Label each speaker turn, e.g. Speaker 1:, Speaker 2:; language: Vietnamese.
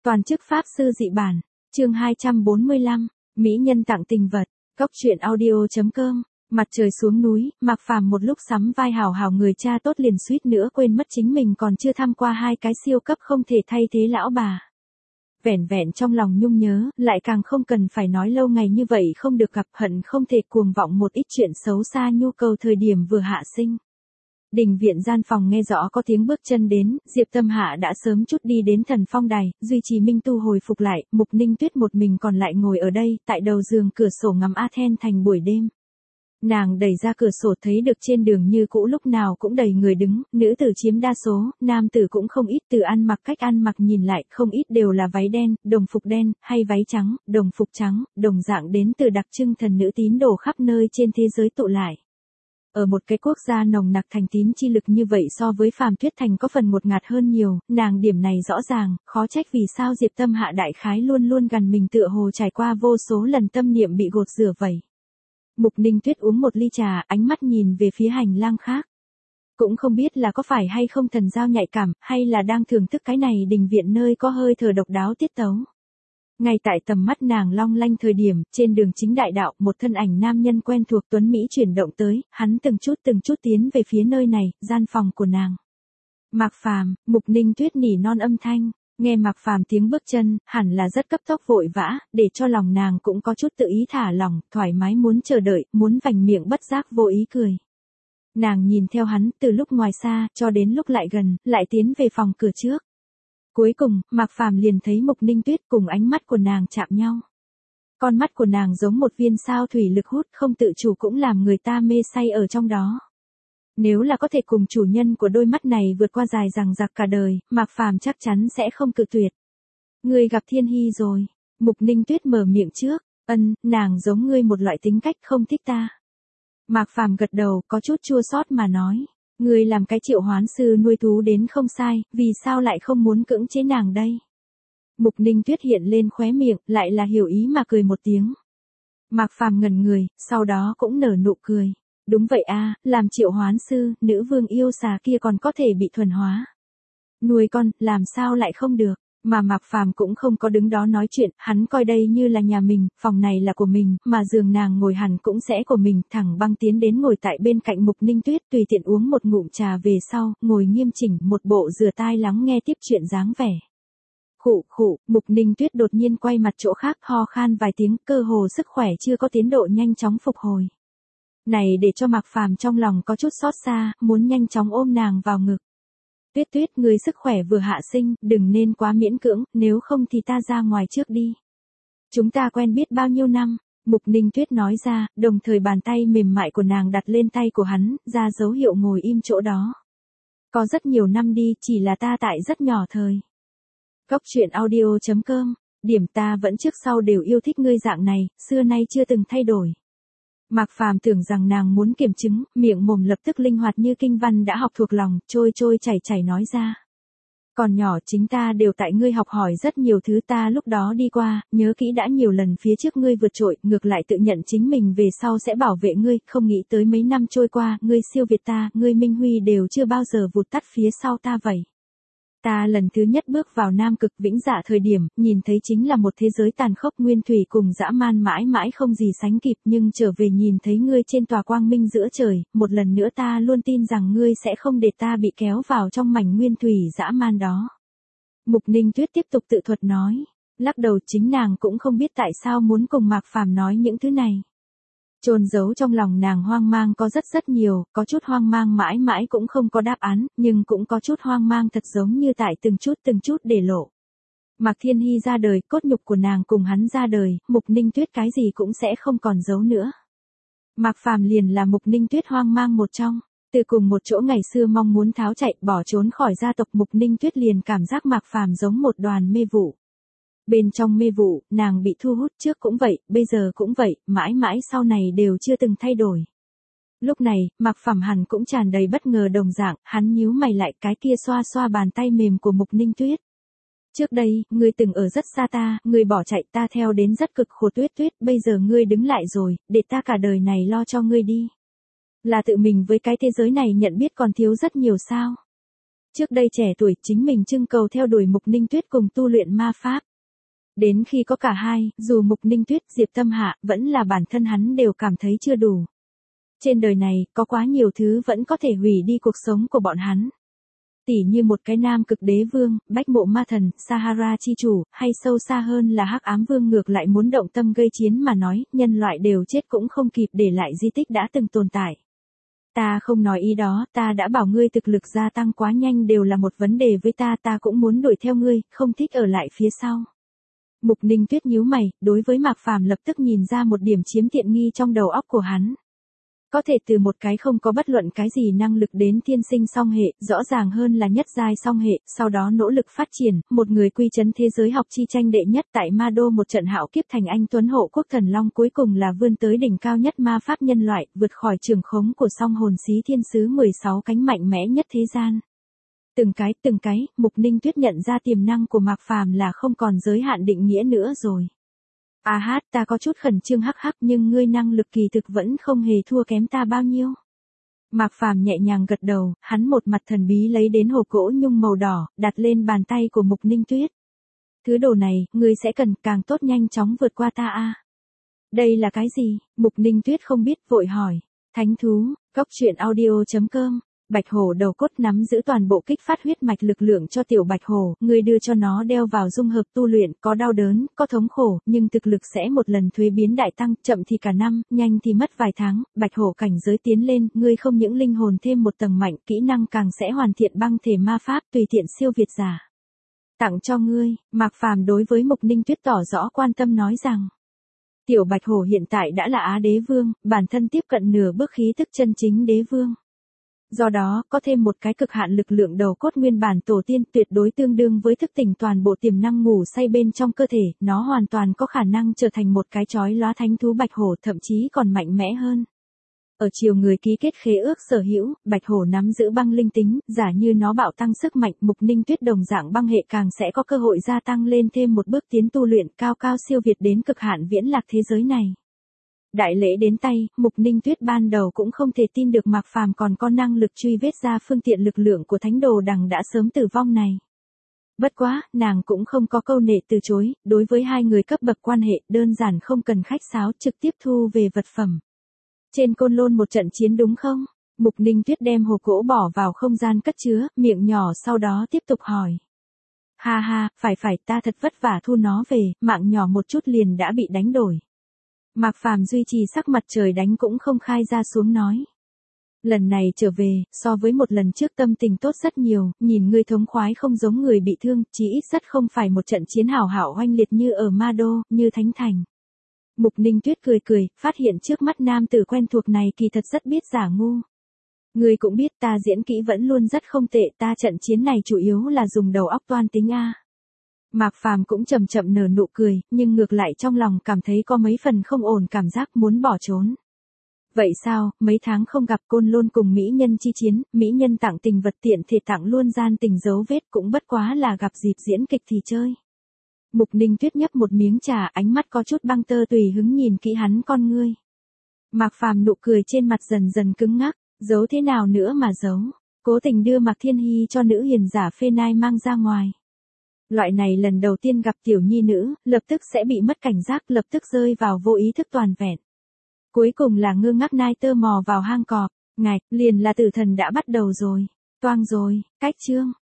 Speaker 1: Toàn chức pháp sư dị bản, chương 245, Mỹ nhân tặng tình vật, Cốc truyện audio.com. Mặt trời xuống núi, Mạc Phàm một lúc sắm vai hảo hảo người cha tốt liền suýt nữa quên mất chính mình còn chưa thăm qua hai cái siêu cấp không thể thay thế lão bà. Vẻn vẹn trong lòng nhung nhớ, lại càng không cần phải nói lâu ngày như vậy không được gặp, hận không thể cuồng vọng một ít chuyện xấu xa nhu cầu thời điểm vừa hạ sinh. Đình viện gian phòng nghe rõ có tiếng bước chân đến, Diệp Tâm Hạ đã sớm chút đi đến Thần Phong đài, duy trì Minh Tu hồi phục lại, Mục Ninh Tuyết một mình còn lại ngồi ở đây, tại đầu giường cửa sổ ngắm Athens thành buổi đêm. Nàng đẩy ra cửa sổ thấy được trên đường như cũ lúc nào cũng đầy người đứng, nữ tử chiếm đa số, nam tử cũng không ít, từ ăn mặc cách ăn mặc nhìn lại, không ít đều là váy đen, đồng phục đen, hay váy trắng, đồng phục trắng, đồng dạng đến từ đặc trưng thần nữ tín đồ khắp nơi trên thế giới tụ lại. Ở một cái quốc gia nồng nặc thành tín chi lực như vậy so với Phàm Tuyết Thành có phần ngột ngạt hơn nhiều, nàng điểm này rõ ràng, khó trách vì sao Diệp Tâm Hạ đại khái luôn luôn gần mình tựa hồ trải qua vô số lần tâm niệm bị gột rửa vậy. Mục Ninh Tuyết uống một ly trà, ánh mắt nhìn về phía hành lang khác. Cũng không biết là có phải hay không thần giao nhạy cảm, hay là đang thưởng thức cái này đình viện nơi có hơi thở độc đáo tiết tấu. Ngay tại tầm mắt nàng long lanh thời điểm, trên đường chính đại đạo, một thân ảnh nam nhân quen thuộc tuấn Mỹ chuyển động tới, hắn từng chút tiến về phía nơi này, gian phòng của nàng. Mạc Phàm, Mục Ninh Tuyết nỉ non âm thanh, nghe Mạc Phàm tiếng bước chân, hẳn là rất cấp tốc vội vã, để cho lòng nàng cũng có chút tự ý thả lỏng, thoải mái muốn chờ đợi, muốn vành miệng bất giác vô ý cười. Nàng nhìn theo hắn, từ lúc ngoài xa, cho đến lúc lại gần, lại tiến về phòng cửa trước. Cuối cùng, Mạc Phàm liền thấy Mục Ninh Tuyết cùng ánh mắt của nàng chạm nhau. Con mắt của nàng giống một viên sao thủy lực hút không tự chủ cũng làm người ta mê say ở trong đó. Nếu là có thể cùng chủ nhân của đôi mắt này vượt qua dài dằng dặc cả đời, Mạc Phàm chắc chắn sẽ không cự tuyệt. Ngươi gặp Thiên Hy rồi. Mục Ninh Tuyết mở miệng trước, nàng giống ngươi một loại tính cách không thích ta. Mạc Phàm gật đầu, có chút chua xót mà nói. Ngươi làm cái triệu hoán sư nuôi thú đến không sai, vì sao lại không muốn cưỡng chế nàng đây? Mục Ninh Tuyết hiện lên khóe miệng, lại là hiểu ý mà cười một tiếng. Mạc Phàm ngẩn người, sau đó cũng nở nụ cười. Đúng vậy a, làm triệu hoán sư, nữ vương yêu xà kia còn có thể bị thuần hóa. Nuôi con, làm sao lại không được? Mà Mạc Phàm cũng không có đứng đó nói chuyện, hắn coi đây như là nhà mình, phòng này là của mình, mà giường nàng ngồi hẳn cũng sẽ của mình, thẳng băng tiến đến ngồi tại bên cạnh Mục Ninh Tuyết, tùy tiện uống một ngụm trà về sau, ngồi nghiêm chỉnh, một bộ rửa tai lắng nghe tiếp chuyện dáng vẻ. Khụ, Mục Ninh Tuyết đột nhiên quay mặt chỗ khác, ho khan vài tiếng, cơ hồ sức khỏe chưa có tiến độ nhanh chóng phục hồi. Này để cho Mạc Phàm trong lòng có chút xót xa, muốn nhanh chóng ôm nàng vào ngực. Tuyết, người sức khỏe vừa hạ sinh, đừng nên quá miễn cưỡng, nếu không thì ta ra ngoài trước đi. Chúng ta quen biết bao nhiêu năm, Mục Ninh Tuyết nói ra, đồng thời bàn tay mềm mại của nàng đặt lên tay của hắn, ra dấu hiệu ngồi im chỗ đó. Có rất nhiều năm đi, chỉ là ta tại rất nhỏ thời. Cốc truyện audio.com, điểm ta vẫn trước sau đều yêu thích ngươi dạng này, xưa nay chưa từng thay đổi. Mạc Phàm tưởng rằng nàng muốn kiểm chứng, miệng mồm lập tức linh hoạt như kinh văn đã học thuộc lòng, trôi chảy nói ra. Còn nhỏ chính ta đều tại ngươi học hỏi rất nhiều thứ, ta lúc đó đi qua, nhớ kỹ đã nhiều lần phía trước ngươi vượt trội, ngược lại tự nhận chính mình về sau sẽ bảo vệ ngươi, không nghĩ tới mấy năm trôi qua, ngươi siêu việt ta, ngươi minh huy đều chưa bao giờ vụt tắt phía sau ta vậy. Ta lần thứ nhất bước vào Nam Cực Vĩnh Dạ thời điểm, nhìn thấy chính là một thế giới tàn khốc nguyên thủy cùng dã man mãi mãi không gì sánh kịp, nhưng trở về nhìn thấy ngươi trên tòa quang minh giữa trời, một lần nữa ta luôn tin rằng ngươi sẽ không để ta bị kéo vào trong mảnh nguyên thủy dã man đó. Mục Ninh Tuyết tiếp tục tự thuật nói, lắc đầu chính nàng cũng không biết tại sao muốn cùng Mạc Phàm nói những thứ này. Chôn giấu trong lòng nàng hoang mang có rất nhiều, có chút hoang mang mãi mãi cũng không có đáp án, nhưng cũng có chút hoang mang thật giống như tại từng chút để lộ. Mạc Thiên Hy ra đời, cốt nhục của nàng cùng hắn ra đời, Mục Ninh Tuyết cái gì cũng sẽ không còn giấu nữa. Mạc Phàm liền là Mục Ninh Tuyết hoang mang một trong, từ cùng một chỗ ngày xưa mong muốn tháo chạy, bỏ trốn khỏi gia tộc, Mục Ninh Tuyết liền cảm giác Mạc Phàm giống một đoàn mê vụ. Bên trong mê vụ, nàng bị thu hút, trước cũng vậy, bây giờ cũng vậy, mãi mãi sau này đều chưa từng thay đổi. Lúc này, Mạc Phàm hẳn cũng tràn đầy bất ngờ đồng dạng, hắn nhíu mày lại, cái kia xoa bàn tay mềm của Mục Ninh Tuyết. Trước đây, ngươi từng ở rất xa ta, ngươi bỏ chạy, ta theo đến rất cực khổ, Tuyết, bây giờ ngươi đứng lại rồi, để ta cả đời này lo cho ngươi đi. Là tự mình với cái thế giới này nhận biết còn thiếu rất nhiều sao? Trước đây trẻ tuổi chính mình trưng cầu theo đuổi Mục Ninh Tuyết cùng tu luyện ma pháp. Đến khi có cả hai, dù Mục Ninh Tuyết, Diệp Tâm Hạ, vẫn là bản thân hắn đều cảm thấy chưa đủ. Trên đời này, có quá nhiều thứ vẫn có thể hủy đi cuộc sống của bọn hắn. Tỉ như một cái nam cực đế vương, bách mộ ma thần, Sahara chi chủ, hay sâu xa hơn là hắc ám vương ngược lại muốn động tâm gây chiến mà nói, nhân loại đều chết cũng không kịp để lại di tích đã từng tồn tại. Ta không nói ý đó, ta đã bảo ngươi thực lực gia tăng quá nhanh đều là một vấn đề với ta, ta cũng muốn đuổi theo ngươi, không thích ở lại phía sau. Mục Ninh Tuyết nhíu mày, đối với Mạc Phàm lập tức nhìn ra một điểm chiếm tiện nghi trong đầu óc của hắn. Có thể từ một cái không có bất luận cái gì năng lực đến thiên sinh song hệ, rõ ràng hơn là nhất giai song hệ, sau đó nỗ lực phát triển, một người quy chấn thế giới học chi tranh đệ nhất tại Ma Đô một trận hạo kiếp thành anh tuấn hộ quốc thần long, cuối cùng là vươn tới đỉnh cao nhất ma pháp nhân loại, vượt khỏi trường khống của song hồn xí thiên sứ 16 cánh mạnh mẽ nhất thế gian. Từng cái, Mục Ninh Tuyết nhận ra tiềm năng của Mạc Phàm là không còn giới hạn định nghĩa nữa rồi. Ta có chút khẩn trương hắc hắc, nhưng ngươi năng lực kỳ thực vẫn không hề thua kém ta bao nhiêu. Mạc Phàm nhẹ nhàng gật đầu, hắn một mặt thần bí lấy đến hộp gỗ nhung màu đỏ, đặt lên bàn tay của Mục Ninh Tuyết. Thứ đồ này, ngươi sẽ cần càng tốt nhanh chóng vượt qua ta a. Đây là cái gì? Mục Ninh Tuyết không biết, vội hỏi. Thánh thú, goctruyện.audio.com. Bạch hổ đầu cốt nắm giữ toàn bộ kích phát huyết mạch lực lượng cho tiểu bạch hổ, người đưa cho nó đeo vào dung hợp tu luyện, có đau đớn, có thống khổ, nhưng thực lực sẽ một lần thuế biến đại tăng, chậm thì cả năm, nhanh thì mất vài tháng, bạch hổ cảnh giới tiến lên, ngươi không những linh hồn thêm một tầng mạnh, kỹ năng càng sẽ hoàn thiện băng thể ma pháp, tùy tiện siêu việt giả. Tặng cho ngươi, Mạc Phàm đối với Mục Ninh Tuyết tỏ rõ quan tâm nói rằng. Tiểu bạch hổ hiện tại đã là Á đế vương, bản thân tiếp cận nửa bước khí tức chân chính đế vương. Do đó, có thêm một cái cực hạn lực lượng đầu cốt nguyên bản tổ tiên tuyệt đối tương đương với thức tỉnh toàn bộ tiềm năng ngủ say bên trong cơ thể, nó hoàn toàn có khả năng trở thành một cái chói lóa thánh thú bạch hổ, thậm chí còn mạnh mẽ hơn. Ở chiều người ký kết khế ước sở hữu, bạch hổ nắm giữ băng linh tính, giả như nó bạo tăng sức mạnh, Mục Ninh Tuyết đồng dạng băng hệ càng sẽ có cơ hội gia tăng lên thêm một bước tiến tu luyện cao cao siêu việt đến cực hạn viễn lạc thế giới này. Đại lễ đến tay, Mục Ninh Tuyết ban đầu cũng không thể tin được Mạc Phàm còn có năng lực truy vết ra phương tiện lực lượng của thánh đồ đằng đã sớm tử vong này. Bất quá, nàng cũng không có câu nệ từ chối, đối với hai người cấp bậc quan hệ, đơn giản không cần khách sáo, trực tiếp thu về vật phẩm. Trên Côn Lôn một trận chiến đúng không? Mục Ninh Tuyết đem hộp gỗ bỏ vào không gian cất chứa, miệng nhỏ sau đó tiếp tục hỏi. Ha, phải ta thật vất vả thu nó về, mạng nhỏ một chút liền đã bị đánh đổi. Mạc Phàm duy trì sắc mặt trời đánh cũng không khai ra xuống nói. Lần này trở về, so với một lần trước tâm tình tốt rất nhiều, nhìn ngươi thống khoái không giống người bị thương, chí ít rất không phải một trận chiến hảo hảo oanh liệt như ở Ma Đô, như Thánh Thành. Mục Ninh Tuyết cười, phát hiện trước mắt nam tử quen thuộc này kỳ thật rất biết giả ngu. Ngươi cũng biết ta diễn kỹ vẫn luôn rất không tệ, ta trận chiến này chủ yếu là dùng đầu óc toan tính a. Mạc Phàm cũng chậm nở nụ cười, nhưng ngược lại trong lòng cảm thấy có mấy phần không ổn, cảm giác muốn bỏ trốn. Vậy sao, mấy tháng không gặp Côn Lôn cùng mỹ nhân chi chiến, mỹ nhân tặng tình vật tiện thể tặng luôn gian tình dấu vết cũng bất quá là gặp dịp diễn kịch thì chơi. Mục Ninh Tuyết nhấp một miếng trà, ánh mắt có chút băng tơ tùy hứng nhìn kỹ hắn con ngươi. Mạc Phàm nụ cười trên mặt dần dần cứng ngắc, giấu thế nào nữa mà giấu, cố tình đưa Mạc Thiên Hy cho nữ hiền giả phê nai mang ra ngoài. Loại này lần đầu tiên gặp tiểu nhi nữ, lập tức sẽ bị mất cảnh giác, lập tức rơi vào vô ý thức toàn vẹn. Cuối cùng là ngơ ngác nai tơ mò vào hang cọp, ngạch, liền là tử thần đã bắt đầu rồi, toang rồi, cách chương.